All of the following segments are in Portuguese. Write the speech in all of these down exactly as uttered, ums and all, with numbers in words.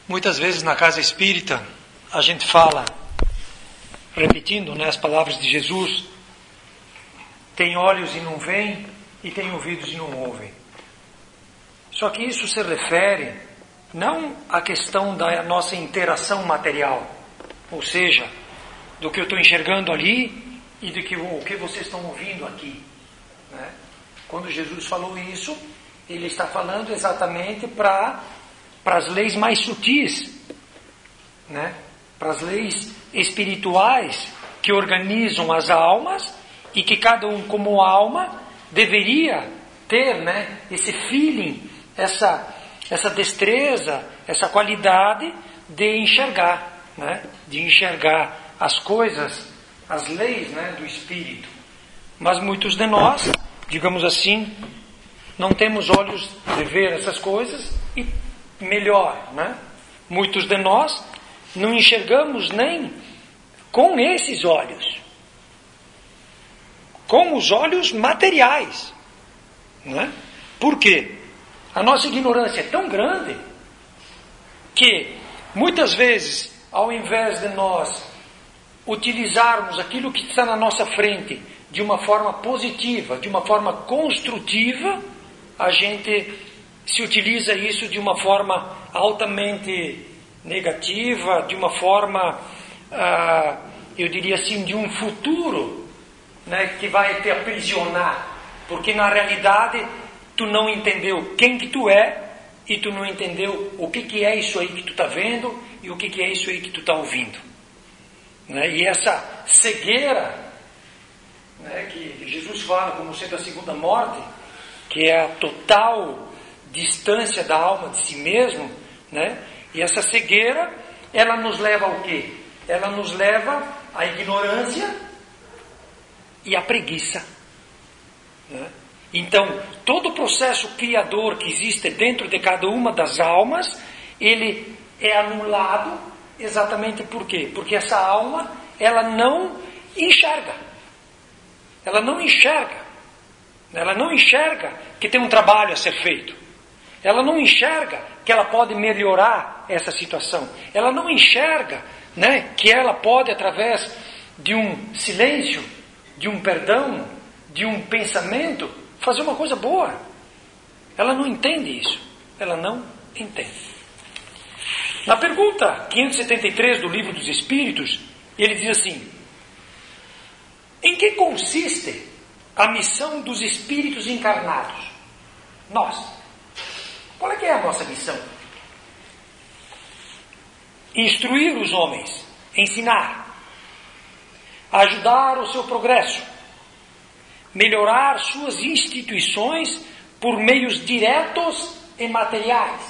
Muitas vezes na casa espírita a gente fala, repetindo, né, as palavras de Jesus: tem olhos e não veem, e tem ouvidos e não ouvem. Só que isso se refere não à questão da nossa interação material, ou seja, do que eu estou enxergando ali e do que o que vocês estão ouvindo aqui, né? Quando Jesus falou isso, ele está falando exatamente para para as leis mais sutis, né? Para as leis espirituais que organizam as almas e que cada um como alma deveria ter, né, esse feeling, essa, essa destreza, essa qualidade de enxergar, né, de enxergar as coisas, as leis, né, do espírito. Mas muitos de nós, digamos assim, não temos olhos de ver essas coisas e melhor, né? Muitos de nós não enxergamos nem com esses olhos, com os olhos materiais, né? Por quê? A nossa ignorância é tão grande que muitas vezes, ao invés de nós utilizarmos aquilo que está na nossa frente de uma forma positiva, de uma forma construtiva, a gente se utiliza isso de uma forma altamente negativa, de uma forma, ah, eu diria assim, de um futuro, né, que vai te aprisionar, porque na realidade tu não entendeu quem que tu é e tu não entendeu o que que é isso aí que tu está vendo e o que que é isso aí que tu está ouvindo, né? E essa cegueira, né, que Jesus fala como sendo a segunda morte, que é a total distância da alma de si mesmo, né? E essa cegueira, ela nos leva ao quê? Ela nos leva à ignorância e à preguiça, né? Então, todo o processo criador que existe dentro de cada uma das almas, ele é anulado exatamente por quê? Porque essa alma, ela não enxerga. Ela não enxerga. Ela não enxerga que tem um trabalho a ser feito. Ela não enxerga que ela pode melhorar essa situação. Ela não enxerga, né, que ela pode, através de um silêncio, de um perdão, de um pensamento, fazer uma coisa boa. Ela não entende isso. Ela não entende. Na pergunta quinhentos e setenta e três do Livro dos Espíritos, ele diz assim: em que consiste a missão dos espíritos encarnados? Nós. Qual é que é a nossa missão? Instruir os homens, ensinar, ajudar o seu progresso, melhorar suas instituições por meios diretos e materiais.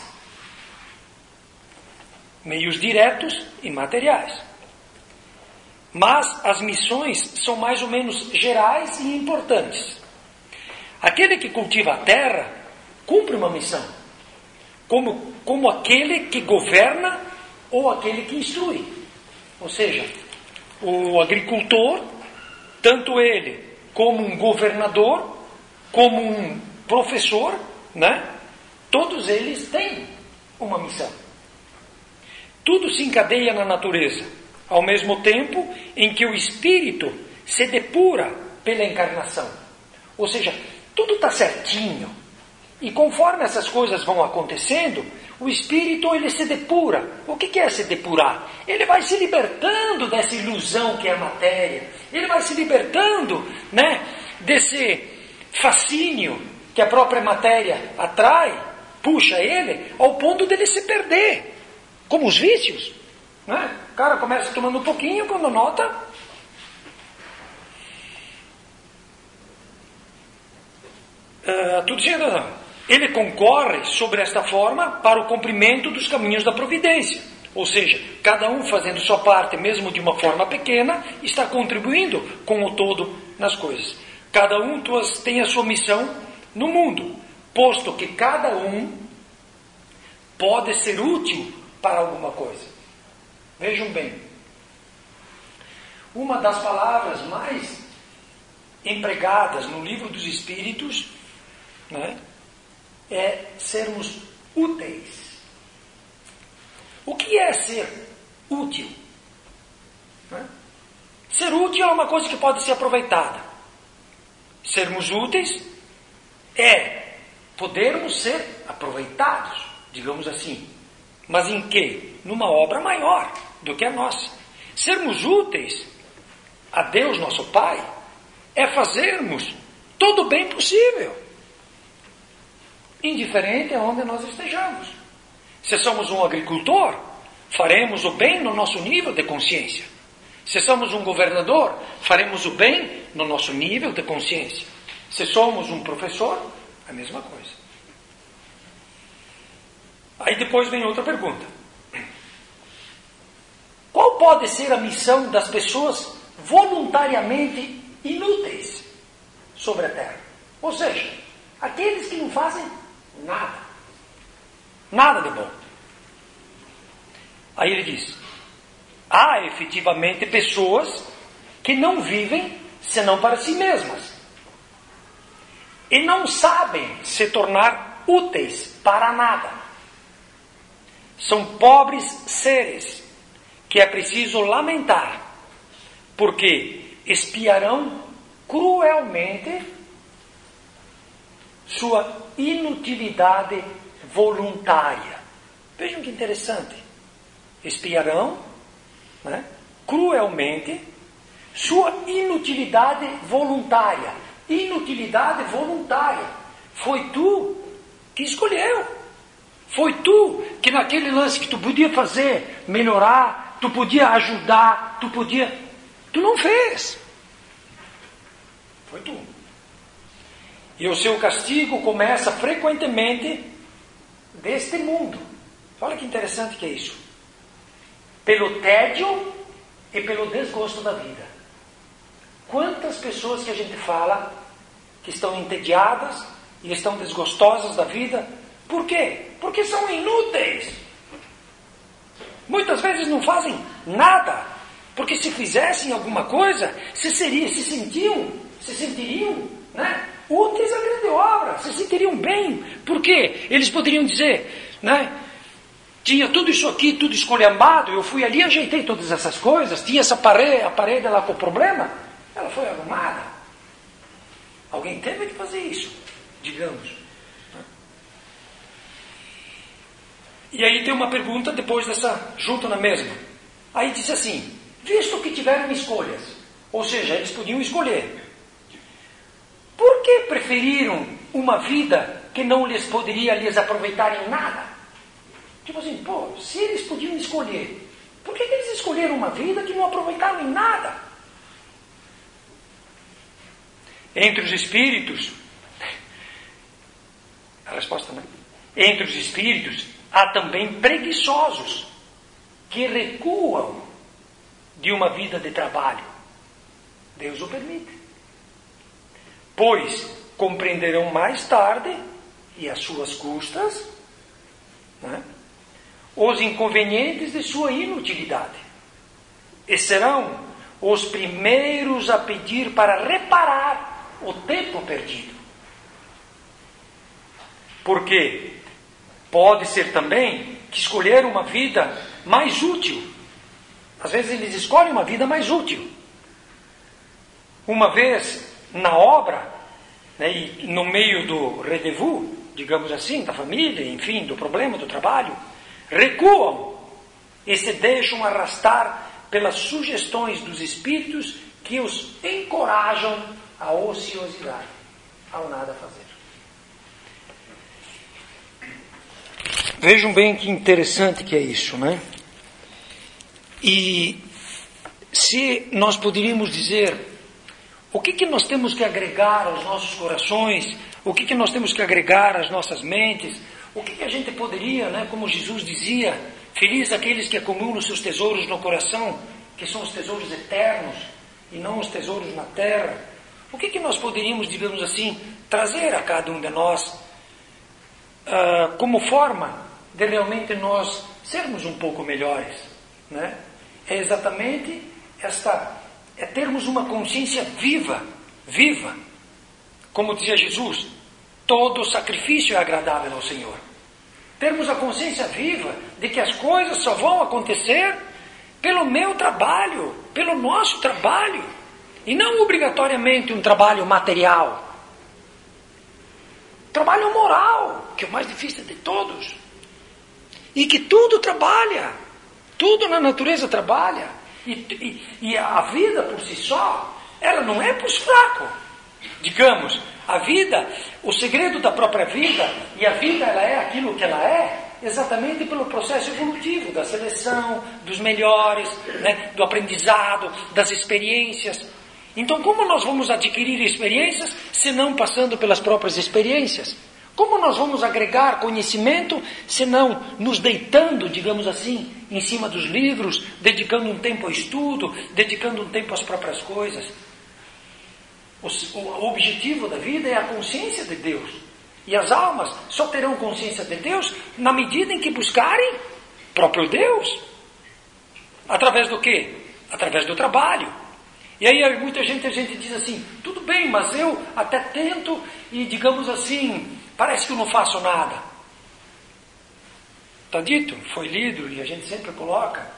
Meios diretos e materiais. Mas as missões são mais ou menos gerais e importantes. Aquele que cultiva a terra cumpre uma missão, como, como aquele que governa ou aquele que instrui. Ou seja, o agricultor, tanto ele como um governador, como um professor, né? Todos eles têm uma missão. Tudo se encadeia na natureza, ao mesmo tempo em que o espírito se depura pela encarnação. Ou seja, tudo está certinho. E conforme essas coisas vão acontecendo, o espírito ele se depura. O que que é se depurar? Ele vai se libertando dessa ilusão que é a matéria. Ele vai se libertando, né, desse fascínio que a própria matéria atrai, puxa ele, ao ponto dele se perder. Como os vícios, né? O cara começa tomando um pouquinho, quando nota, uh, tudo sem razão. Ele concorre sobre esta forma para o cumprimento dos caminhos da providência. Ou seja, cada um fazendo sua parte, mesmo de uma forma pequena, está contribuindo com o todo nas coisas. Cada um tem a sua missão no mundo, posto que cada um pode ser útil para alguma coisa. Vejam bem, uma das palavras mais empregadas no Livro dos Espíritos, né, é sermos úteis. O que é ser útil? Né? Ser útil é uma coisa que pode ser aproveitada. Sermos úteis é podermos ser aproveitados, digamos assim. Mas em quê? Numa obra maior do que a nossa. Sermos úteis a Deus, nosso Pai, é fazermos todo o bem possível, indiferente aonde nós estejamos. Se somos um agricultor, faremos o bem no nosso nível de consciência. Se somos um governador, faremos o bem no nosso nível de consciência. Se somos um professor, a mesma coisa. Aí depois vem outra pergunta. Qual pode ser a missão das pessoas voluntariamente inúteis sobre a Terra? Ou seja, aqueles que não fazem nada. Nada de bom. Aí ele diz: há efetivamente pessoas que não vivem senão para si mesmas. E não sabem se tornar úteis para nada. São pobres seres que é preciso lamentar, porque espiarão cruelmente sua inutilidade voluntária. Vejam que interessante. Espiarão, né, cruelmente sua inutilidade voluntária. Inutilidade voluntária. Foi tu que escolheu. Foi tu que naquele lance que tu podia fazer, melhorar, tu podia ajudar, tu podia... Tu não fez. Foi tu. E o seu castigo começa frequentemente deste mundo. Olha que interessante que é isso. Pelo tédio e pelo desgosto da vida. Quantas pessoas que a gente fala que estão entediadas e estão desgostosas da vida. Por quê? Porque são inúteis. Muitas vezes não fazem nada. Porque se fizessem alguma coisa, se, seria, se sentiam, se sentiriam, né, úteis à grande obra, se sentiriam bem. Por quê? Eles poderiam dizer, né, tinha tudo isso aqui, tudo esculhambado, eu fui ali e ajeitei todas essas coisas, tinha essa parede, a parede lá com problema, ela foi arrumada. Alguém teve que fazer isso, digamos. E aí tem uma pergunta depois dessa, junto na mesma. Aí diz assim: visto que tiveram escolhas, ou seja, eles podiam escolher, por que preferiram uma vida que não lhes poderia lhes aproveitar em nada? Tipo assim, pô, se eles podiam escolher, por que eles escolheram uma vida que não aproveitaram em nada? Entre os espíritos, a resposta não. Entre os espíritos há também preguiçosos que recuam de uma vida de trabalho. Deus o permite. Pois compreenderão mais tarde, e às suas custas, né, os inconvenientes de sua inutilidade. E serão os primeiros a pedir para reparar o tempo perdido. Porque pode ser também que escolheram uma vida mais útil. Às vezes eles escolhem uma vida mais útil. Uma vez na obra, né, e no meio do rendezvous, digamos assim, da família, enfim, do problema do trabalho, recuam e se deixam arrastar pelas sugestões dos espíritos que os encorajam à ociosidade, ao nada fazer. Vejam bem que interessante que é isso, né? E se nós poderíamos dizer, o que que nós temos que agregar aos nossos corações, o que que nós temos que agregar às nossas mentes, o que que a gente poderia, né, como Jesus dizia, feliz aqueles que acumulam seus tesouros no coração, que são os tesouros eternos e não os tesouros na terra. O que que nós poderíamos, digamos assim, trazer a cada um de nós uh, como forma de realmente nós sermos um pouco melhores, né? É exatamente esta, é termos uma consciência viva, viva. Como dizia Jesus, todo sacrifício é agradável ao Senhor. termos a consciência viva de que as coisas só vão acontecer pelo meu trabalho, pelo nosso trabalho, e não obrigatoriamente um trabalho material. Trabalho moral, que é o mais difícil de todos. E que tudo trabalha, tudo na natureza trabalha. E, e, e a vida por si só, ela não é para os fracos. Digamos, a vida, o segredo da própria vida, e a vida ela é aquilo que ela é, exatamente pelo processo evolutivo, da seleção, dos melhores, né, do aprendizado, das experiências. Então, como nós vamos adquirir experiências se não passando pelas próprias experiências? Como nós vamos agregar conhecimento se não nos deitando, digamos assim, em cima dos livros, dedicando um tempo ao estudo, dedicando um tempo às próprias coisas? O, o objetivo da vida é a consciência de Deus. E as almas só terão consciência de Deus na medida em que buscarem próprio Deus. Através do quê? Através do trabalho. E aí muita gente, a gente diz assim, tudo bem, mas eu até tento e, digamos assim, parece que eu não faço nada. Está dito, foi lido e a gente sempre coloca.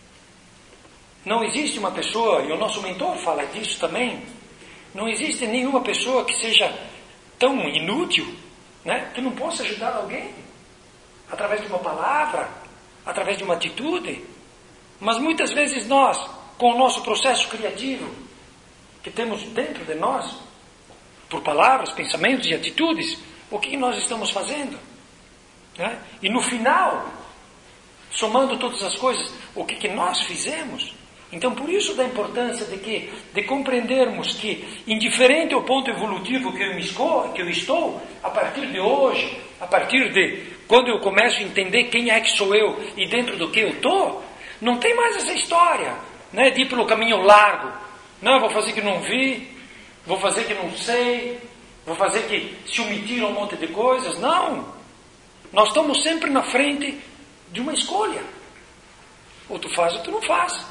Não existe uma pessoa, e o nosso mentor fala disso também, não existe nenhuma pessoa que seja tão inútil, né, que não possa ajudar alguém através de uma palavra, através de uma atitude. Mas muitas vezes nós, com o nosso processo criativo que temos dentro de nós, por palavras, pensamentos e atitudes, o que nós estamos fazendo? Né? E no final, somando todas as coisas, o que, que nós fizemos? Então, por isso da importância de, que, de compreendermos que, indiferente ao ponto evolutivo que eu, esco, que eu estou, a partir de hoje, a partir de quando eu começo a entender quem é que sou eu e dentro do que eu estou, não tem mais essa história, né, de ir pelo caminho largo. Não, vou fazer que não vi, vou fazer que não sei, vou fazer que se omitiram um monte de coisas. Não. Nós estamos sempre na frente de uma escolha. Ou tu faz ou tu não faz.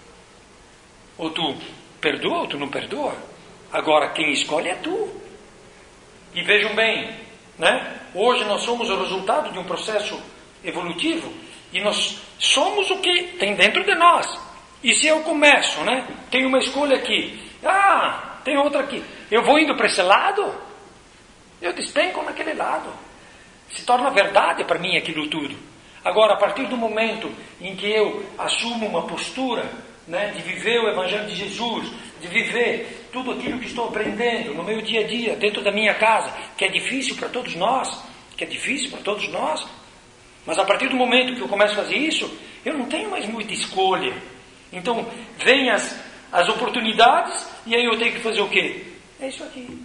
Ou tu perdoa ou tu não perdoa. Agora quem escolhe é tu. E vejam bem, né? Hoje nós somos o resultado de um processo evolutivo e nós somos o que tem dentro de nós. E se eu começo, né? Tem uma escolha aqui. Ah, tem outra aqui. Eu vou indo para esse lado, eu despenco naquele lado. Se torna verdade para mim aquilo tudo. Agora, a partir do momento em que eu assumo uma postura, né, de viver o Evangelho de Jesus, de viver tudo aquilo que estou aprendendo no meu dia a dia, dentro da minha casa, que é difícil para todos nós, que é difícil para todos nós, mas a partir do momento que eu começo a fazer isso, eu não tenho mais muita escolha. Então, vêm as, as oportunidades e aí eu tenho que fazer o quê? É isso aqui.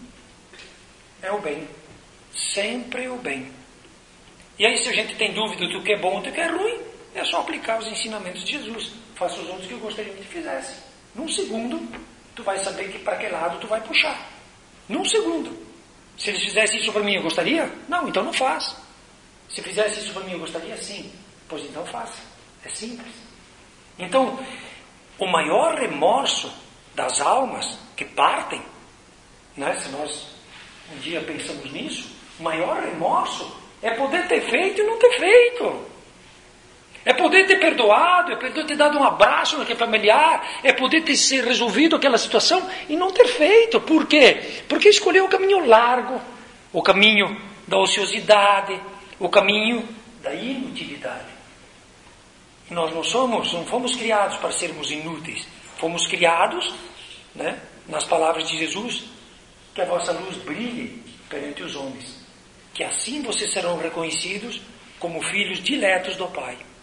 É o bem. Sempre o bem. E aí, se a gente tem dúvida do que é bom e do que é ruim, é só aplicar os ensinamentos de Jesus. Faça os outros que eu gostaria que fizesse. Num segundo, tu vai saber que para que lado tu vai puxar. Num segundo. Se eles fizessem isso para mim, eu gostaria? Não, então não faz. Se fizesse isso para mim, eu gostaria? Sim. Pois então faça. É simples. Então, o maior remorso das almas que partem, né, se nós um dia pensamos nisso, o maior remorso é poder ter feito e não ter feito. É poder ter perdoado, é poder ter dado um abraço naquele familiar, é poder ter se resolvido aquela situação e não ter feito. Por quê? Porque escolheu o caminho largo, o caminho da ociosidade, o caminho da inutilidade. E nós não somos, não fomos criados para sermos inúteis. Fomos criados, né, nas palavras de Jesus, que a vossa luz brilhe perante os homens, que assim vocês serão reconhecidos como filhos diletos do Pai.